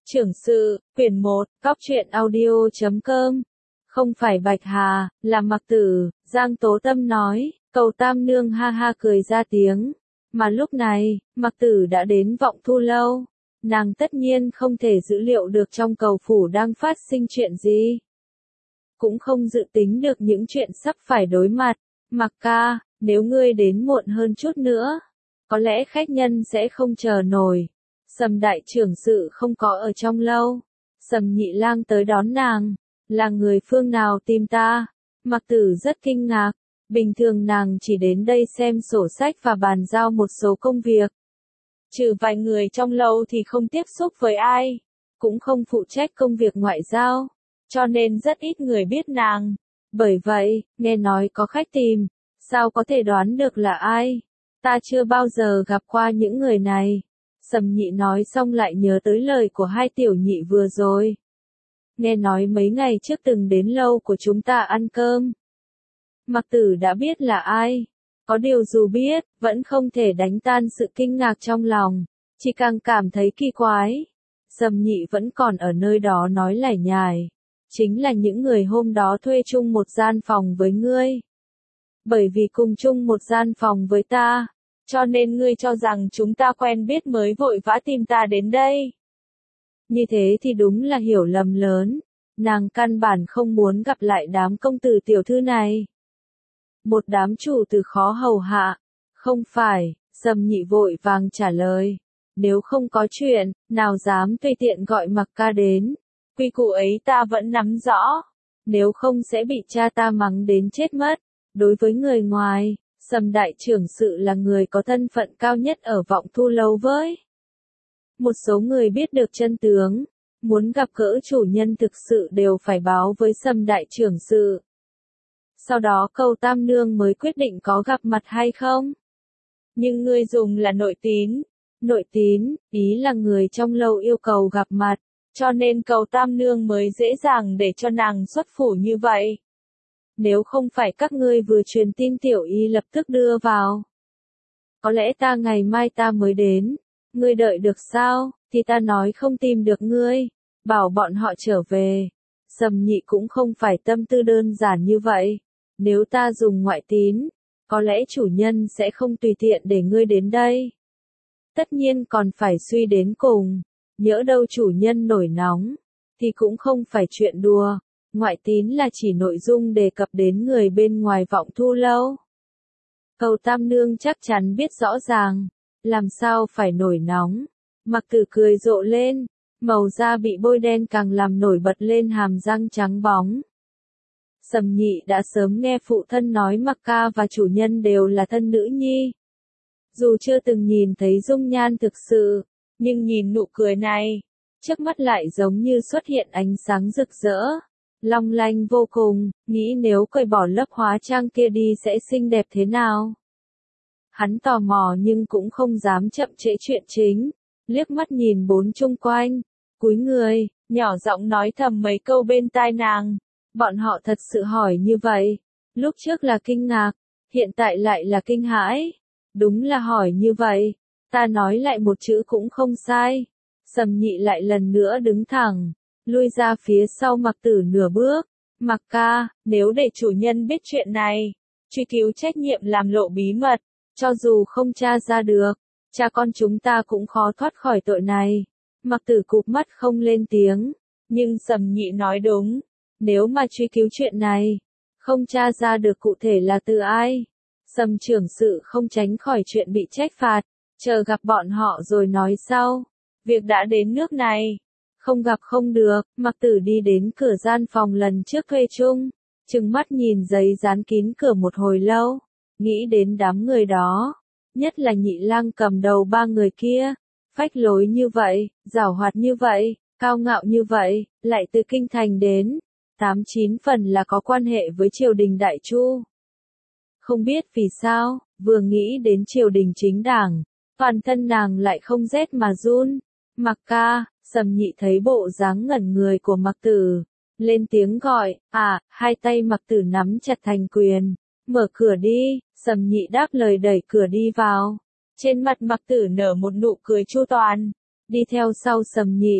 Trưởng sự, quyển 1, Cóc truyện audio.com. Không phải Bạch Hà, là Mặc Tử, Giang Tố Tâm nói, Cầu Tam Nương ha ha cười ra tiếng. Mà lúc này, Mặc Tử đã đến Vọng Thu Lâu. Nàng tất nhiên không thể dữ liệu được trong cầu phủ đang phát sinh chuyện gì. Cũng không dự tính được những chuyện sắp phải đối mặt. Mặc ca, nếu ngươi đến muộn hơn chút nữa, có lẽ khách nhân sẽ không chờ nổi. Sầm đại trưởng sự không có ở trong lâu. Sầm nhị lang tới đón nàng. Là người phương nào tìm ta? Mặc Tử rất kinh ngạc. Bình thường nàng chỉ đến đây xem sổ sách và bàn giao một số công việc. Trừ vài người trong lâu thì không tiếp xúc với ai. Cũng không phụ trách công việc ngoại giao. Cho nên rất ít người biết nàng. Bởi vậy, nghe nói có khách tìm. Sao có thể đoán được là ai? Ta chưa bao giờ gặp qua những người này. Sầm nhị nói xong lại nhớ tới lời của hai tiểu nhị vừa rồi. Nghe nói mấy ngày trước từng đến lâu của chúng ta ăn cơm. Mặc Tử đã biết là ai. Có điều dù biết, vẫn không thể đánh tan sự kinh ngạc trong lòng. Chỉ càng cảm thấy kỳ quái. Sầm nhị vẫn còn ở nơi đó nói lải nhải. Chính là những người hôm đó thuê chung một gian phòng với ngươi. Bởi vì cùng chung một gian phòng với ta. Cho nên ngươi cho rằng chúng ta quen biết mới vội vã tìm ta đến đây. Như thế thì đúng là hiểu lầm lớn. Nàng căn bản không muốn gặp lại đám công tử tiểu thư này. Một đám chủ tử khó hầu hạ. Không phải, Sầm nhị vội vàng trả lời. Nếu không có chuyện, nào dám tùy tiện gọi Mặc ca đến. Quy củ ấy ta vẫn nắm rõ. Nếu không sẽ bị cha ta mắng đến chết mất. Đối với người ngoài, Sầm đại trưởng sự là người có thân phận cao nhất ở Vọng Thu Lâu với. Một số người biết được chân tướng, muốn gặp gỡ chủ nhân thực sự đều phải báo với Sầm đại trưởng sự. Sau đó Cầu Tam Nương mới quyết định có gặp mặt hay không. Nhưng ngươi dùng là nội tín. Nội tín, ý là người trong lâu yêu cầu gặp mặt, cho nên Cầu Tam Nương mới dễ dàng để cho nàng xuất phủ như vậy. Nếu không phải các ngươi vừa truyền tin tiểu y lập tức đưa vào. Có lẽ ta ngày mai ta mới đến. Ngươi đợi được sao, thì ta nói không tìm được ngươi. Bảo bọn họ trở về. Sầm nhị cũng không phải tâm tư đơn giản như vậy. Nếu ta dùng ngoại tín, có lẽ chủ nhân sẽ không tùy tiện để ngươi đến đây. Tất nhiên còn phải suy đến cùng. Nhỡ đâu chủ nhân nổi nóng, thì cũng không phải chuyện đùa. Ngoại tín là chỉ nội dung đề cập đến người bên ngoài Vọng Thu Lâu. Cầu Tam Nương chắc chắn biết rõ ràng, làm sao phải nổi nóng. Mặc Tử cười rộ lên, màu da bị bôi đen càng làm nổi bật lên hàm răng trắng bóng. Sầm nhị đã sớm nghe phụ thân nói Mặc ca và chủ nhân đều là thân nữ nhi. Dù chưa từng nhìn thấy dung nhan thực sự, nhưng nhìn nụ cười này, trước mắt lại giống như xuất hiện ánh sáng rực rỡ. Long lanh vô cùng, nghĩ nếu cởi bỏ lớp hóa trang kia đi sẽ xinh đẹp thế nào. Hắn tò mò nhưng cũng không dám chậm trễ chuyện chính, liếc mắt nhìn bốn chung quanh, cúi người, nhỏ giọng nói thầm mấy câu bên tai nàng. Bọn họ thật sự hỏi như vậy, lúc trước là kinh ngạc, hiện tại lại là kinh hãi. Đúng là hỏi như vậy, ta nói lại một chữ cũng không sai. Sầm nhị lại lần nữa đứng thẳng. Lui ra phía sau Mặc Tử nửa bước. Mặc ca, nếu để chủ nhân biết chuyện này, truy cứu trách nhiệm làm lộ bí mật, cho dù không tra ra được, cha con chúng ta cũng khó thoát khỏi tội này. Mặc Tử cụp mắt không lên tiếng, nhưng Sầm nhị nói đúng, nếu mà truy cứu chuyện này, không tra ra được cụ thể là từ ai, Sầm trưởng sự không tránh khỏi chuyện bị trách phạt, chờ gặp bọn họ rồi nói sau. Việc đã đến nước này. Không gặp không được, Mặc Tử đi đến cửa gian phòng lần trước thuê chung, trừng mắt nhìn giấy dán kín cửa một hồi lâu, nghĩ đến đám người đó, nhất là nhị lang cầm đầu ba người kia, phách lối như vậy, giảo hoạt như vậy, cao ngạo như vậy, lại từ kinh thành đến, 8-9 phần là có quan hệ với triều đình Đại Chu. Không biết vì sao, vừa nghĩ đến triều đình chính đảng, toàn thân nàng lại không rét mà run. Mặc ca. Sầm nhị thấy bộ dáng ngẩn người của Mặc Tử, lên tiếng gọi, hai tay Mặc Tử nắm chặt thành quyền, mở cửa đi, Sầm nhị đáp lời đẩy cửa đi vào. Trên mặt Mặc Tử nở một nụ cười chu toàn, đi theo sau Sầm nhị,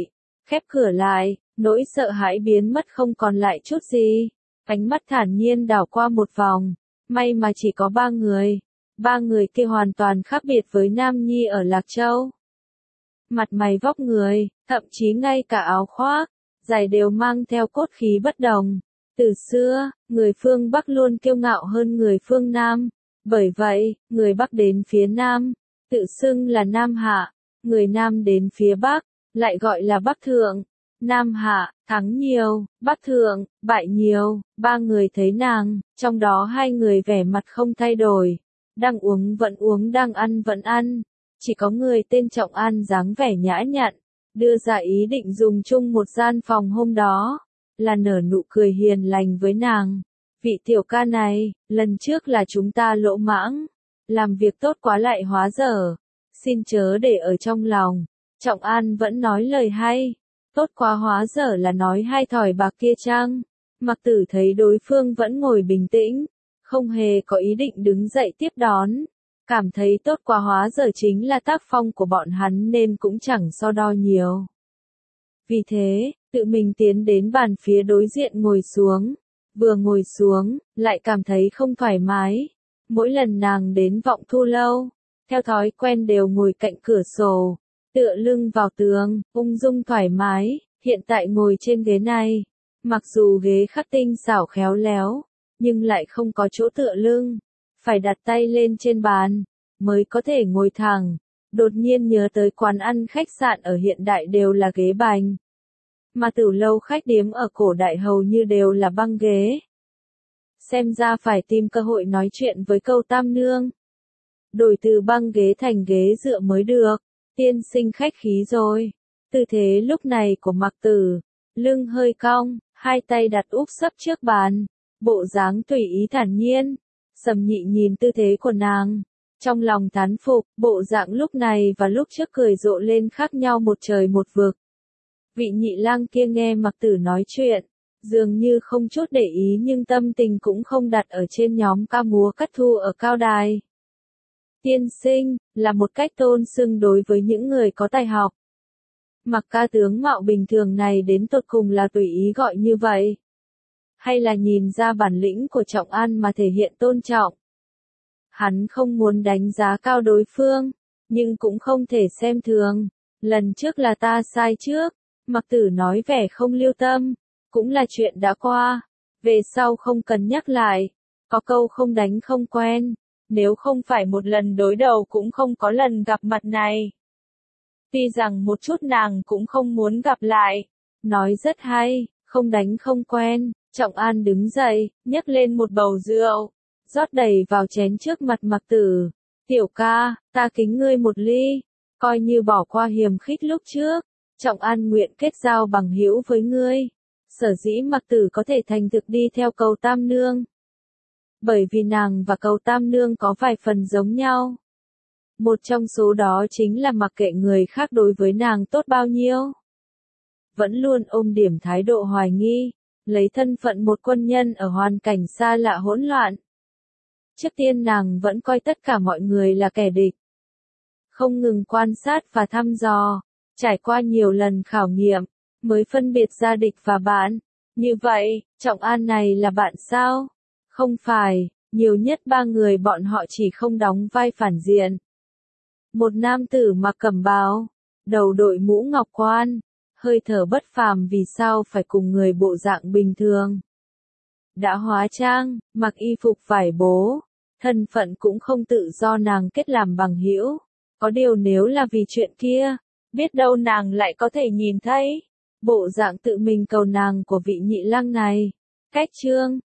khép cửa lại, nỗi sợ hãi biến mất không còn lại chút gì. Ánh mắt thản nhiên đảo qua một vòng, may mà chỉ có 3 người. 3 người kia hoàn toàn khác biệt với Nam Nhi ở Lạc Châu. Mặt mày vóc người, thậm chí ngay cả áo khoác, giày đều mang theo cốt khí bất đồng. Từ xưa, người phương Bắc luôn kiêu ngạo hơn người phương Nam. Bởi vậy, người Bắc đến phía Nam, tự xưng là Nam Hạ. Người Nam đến phía Bắc, lại gọi là Bắc Thượng. Nam Hạ, thắng nhiều, Bắc Thượng, bại nhiều. 3 người thấy nàng, trong đó 2 người vẻ mặt không thay đổi. Đang uống vẫn uống, đang ăn vẫn ăn. Chỉ có người tên Trọng An dáng vẻ nhã nhặn, đưa ra ý định dùng chung một gian phòng hôm đó, là nở nụ cười hiền lành với nàng. Vị tiểu ca này, lần trước là chúng ta lỗ mãng, làm việc tốt quá lại hóa dở, xin chớ để ở trong lòng. Trọng An vẫn nói lời hay, tốt quá hóa dở là nói hai thỏi bạc kia chăng? Mặc Tử thấy đối phương vẫn ngồi bình tĩnh, không hề có ý định đứng dậy tiếp đón. Cảm thấy tốt quá hóa dở chính là tác phong của bọn hắn nên cũng chẳng so đo nhiều. Vì thế, tự mình tiến đến bàn phía đối diện ngồi xuống. Vừa ngồi xuống, lại cảm thấy không thoải mái. Mỗi lần nàng đến Vọng Thu lâu, theo thói quen đều ngồi cạnh cửa sổ, tựa lưng vào tường, ung dung thoải mái. Hiện tại ngồi trên ghế này, mặc dù ghế khắc tinh xảo khéo léo, nhưng lại không có chỗ tựa lưng. Phải đặt tay lên trên bàn, mới có thể ngồi thẳng. Đột nhiên nhớ tới quán ăn khách sạn ở hiện đại đều là ghế bành. Mà từ lâu khách điếm ở cổ đại hầu như đều là băng ghế. Xem ra phải tìm cơ hội nói chuyện với Câu Tam Nương. Đổi từ băng ghế thành ghế dựa mới được. Tiên sinh khách khí rồi. Tư thế lúc này của Mặc Tử, lưng hơi cong, hai tay đặt úp sấp trước bàn. Bộ dáng tùy ý thản nhiên. Sầm Nhị nhìn tư thế của nàng, trong lòng thán phục, bộ dạng lúc này và lúc trước cười rộ lên khác nhau một trời một vực. Vị nhị lang kia nghe Mặc Tử nói chuyện, dường như không chút để ý nhưng tâm tình cũng không đặt ở trên nhóm ca múa cắt thu ở cao đài. Tiên sinh, là một cách tôn xưng đối với những người có tài học. Mặc ca tướng mạo bình thường này đến tột cùng là tùy ý gọi như vậy. Hay là nhìn ra bản lĩnh của Trọng An mà thể hiện tôn trọng. Hắn không muốn đánh giá cao đối phương, nhưng cũng không thể xem thường. Lần trước là ta sai trước, Mặc Tử nói vẻ không lưu tâm, cũng là chuyện đã qua. Về sau không cần nhắc lại, có câu không đánh không quen, nếu không phải một lần đối đầu cũng không có lần gặp mặt này. Tuy rằng một chút nàng cũng không muốn gặp lại, nói rất hay, không đánh không quen. Trọng An đứng dậy, nhấc lên một bầu rượu, rót đầy vào chén trước mặt Mặc Tử. Tiểu ca, ta kính ngươi một ly, coi như bỏ qua hiềm khích lúc trước. Trọng An nguyện kết giao bằng hữu với ngươi. Sở dĩ Mặc Tử có thể thành thực đi theo Câu Tam Nương. Bởi vì nàng và Câu Tam Nương có vài phần giống nhau. Một trong số đó chính là mặc kệ người khác đối với nàng tốt bao nhiêu, vẫn luôn ôm điểm thái độ hoài nghi. Lấy thân phận một quân nhân ở hoàn cảnh xa lạ hỗn loạn. Trước tiên nàng vẫn coi tất cả mọi người là kẻ địch. Không ngừng quan sát và thăm dò, trải qua nhiều lần khảo nghiệm, mới phân biệt ra địch và bạn. Như vậy, Trọng An này là bạn sao? Không phải, nhiều nhất 3 người bọn họ chỉ không đóng vai phản diện. Một nam tử mặc cẩm bào, đầu đội mũ ngọc quan. Hơi thở bất phàm vì sao phải cùng người bộ dạng bình thường. Đã hóa trang, mặc y phục vải bố, thân phận cũng không tự do nàng kết làm bằng hữu. Có điều nếu là vì chuyện kia, biết đâu nàng lại có thể nhìn thấy bộ dạng tự mình cầu nàng của vị nhị lang này. Cách chương